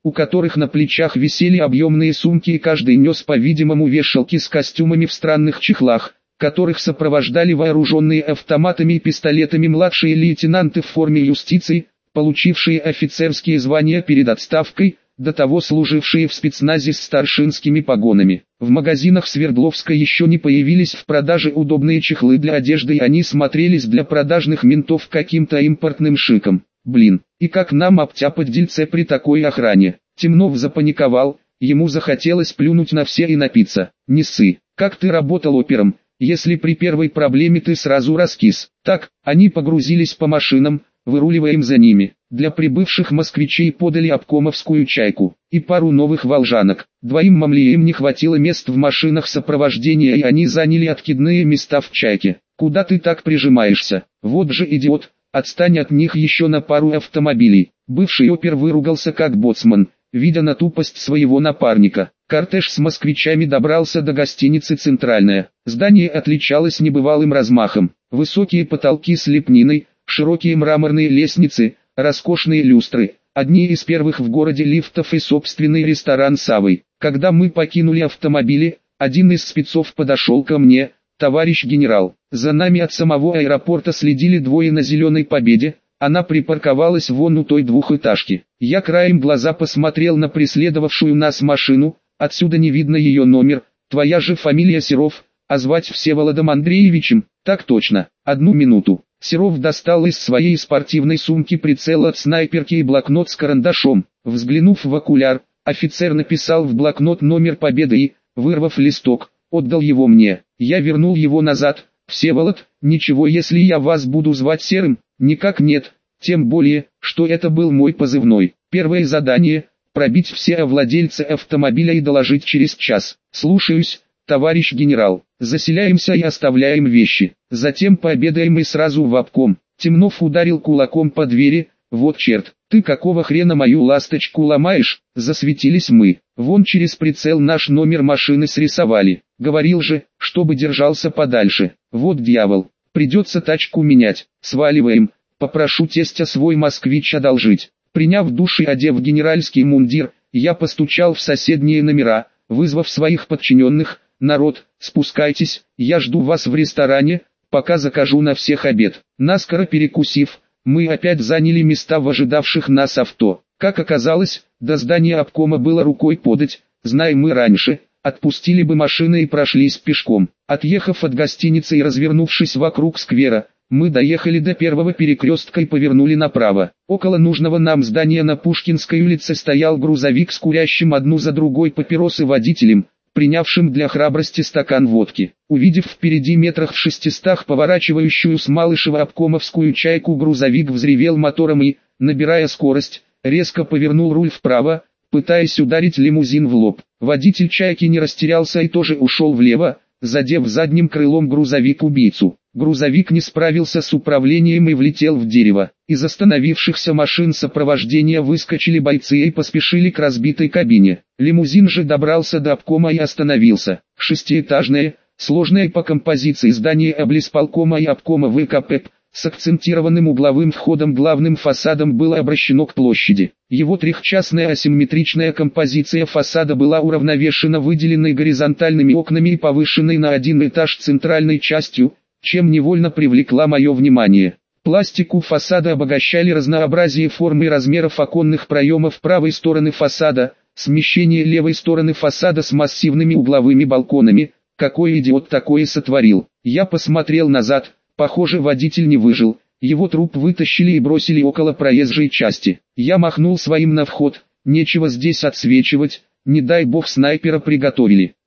у которых на плечах висели объемные сумки и каждый нес по-видимому вешалки с костюмами в странных чехлах, которых сопровождали вооруженные автоматами и пистолетами младшие лейтенанты в форме юстиции, получившие офицерские звания перед отставкой, до того служившие в спецназе с старшинскими погонами. В магазинах Свердловска еще не появились в продаже удобные чехлы для одежды, и они смотрелись для продажных ментов каким-то импортным шиком. Блин, и как нам обтяпать дельце при такой охране? Темнов запаниковал, ему захотелось плюнуть на все и напиться. Не ссы, как ты работал опером, если при первой проблеме ты сразу раскис? Так, они погрузились по машинам, выруливаем за ними. Для прибывших москвичей подали обкомовскую чайку и пару новых волжанок. Двоим мамлеям не хватило мест в машинах сопровождения, и они заняли откидные места в чайке. Куда ты так прижимаешься? Вот же идиот, отстань от них еще на пару автомобилей. Бывший опер выругался как боцман, видя на тупость своего напарника. Кортеж с москвичами добрался до гостиницы «Центральная». Здание отличалось небывалым размахом. Высокие потолки с лепниной, широкие мраморные лестницы, роскошные люстры, одни из первых в городе лифтов и собственный ресторан с Авой. Когда мы покинули автомобили, один из спецов подошел ко мне: «Товарищ генерал, за нами от самого аэропорта следили двое на Зеленой Победе, она припарковалась вон у той двухэтажки». Я краем глаза посмотрел на преследовавшую нас машину, отсюда не видно ее номер. «Твоя же фамилия Серов, а звать Всеволодом Андреевичем?» «Так точно, одну минуту». Серов достал из своей спортивной сумки прицел от снайперки и блокнот с карандашом. Взглянув в окуляр, офицер написал в блокнот номер Победы и, вырвав листок, отдал его мне. Я вернул его назад. «Всеволод, ничего, если я вас буду звать Серым?» «Никак нет, тем более, что это был мой позывной. Первое задание – пробить все владельца автомобиля и доложить через час». «Слушаюсь, товарищ генерал». «Заселяемся и оставляем вещи. Затем пообедаем и сразу в обком». Темнов ударил кулаком по двери. «Вот черт, ты какого хрена мою ласточку ломаешь?» Засветились мы. «Вон через прицел наш номер машины срисовали. Говорил же, чтобы держался подальше. Вот дьявол, придется тачку менять. Сваливаем. Попрошу тестя свой москвич одолжить». Приняв душ и одев генеральский мундир, я постучал в соседние номера, вызвав своих подчиненных. «Народ, спускайтесь, я жду вас в ресторане, пока закажу на всех обед». Наскоро перекусив, мы опять заняли места в ожидавших нас авто. Как оказалось, до здания обкома было рукой подать. Зная мы раньше, отпустили бы машины и прошлись пешком. Отъехав от гостиницы и развернувшись вокруг сквера, мы доехали до первого перекрестка и повернули направо. Около нужного нам здания на Пушкинской улице стоял грузовик с курящим одну за другой папиросы водителем, принявшим для храбрости стакан водки. Увидев впереди метрах в 600 поворачивающую с Малышева обкомовскую чайку, грузовик взревел мотором и, набирая скорость, резко повернул руль вправо, пытаясь ударить лимузин в лоб. Водитель чайки не растерялся и тоже ушел влево, задев задним крылом грузовик-убийцу. Грузовик не справился с управлением и влетел в дерево. Из остановившихся машин сопровождения выскочили бойцы и поспешили к разбитой кабине. Лимузин же добрался до обкома и остановился. Шестиэтажное, сложное по композиции здание облисполкома и обкома ВКП с акцентированным угловым входом главным фасадом было обращено к площади. Его трехчастная асимметричная композиция фасада была уравновешена выделенной горизонтальными окнами и повышенной на один этаж центральной частью, чем невольно привлекла мое внимание. Пластику фасада обогащали разнообразие форм и размеров оконных проемов правой стороны фасада, смещение левой стороны фасада с массивными угловыми балконами. Какой идиот такое сотворил? Я посмотрел назад, похоже, водитель не выжил, его труп вытащили и бросили около проезжей части. Я махнул своим на вход, нечего здесь отсвечивать, не дай бог снайпера приготовили.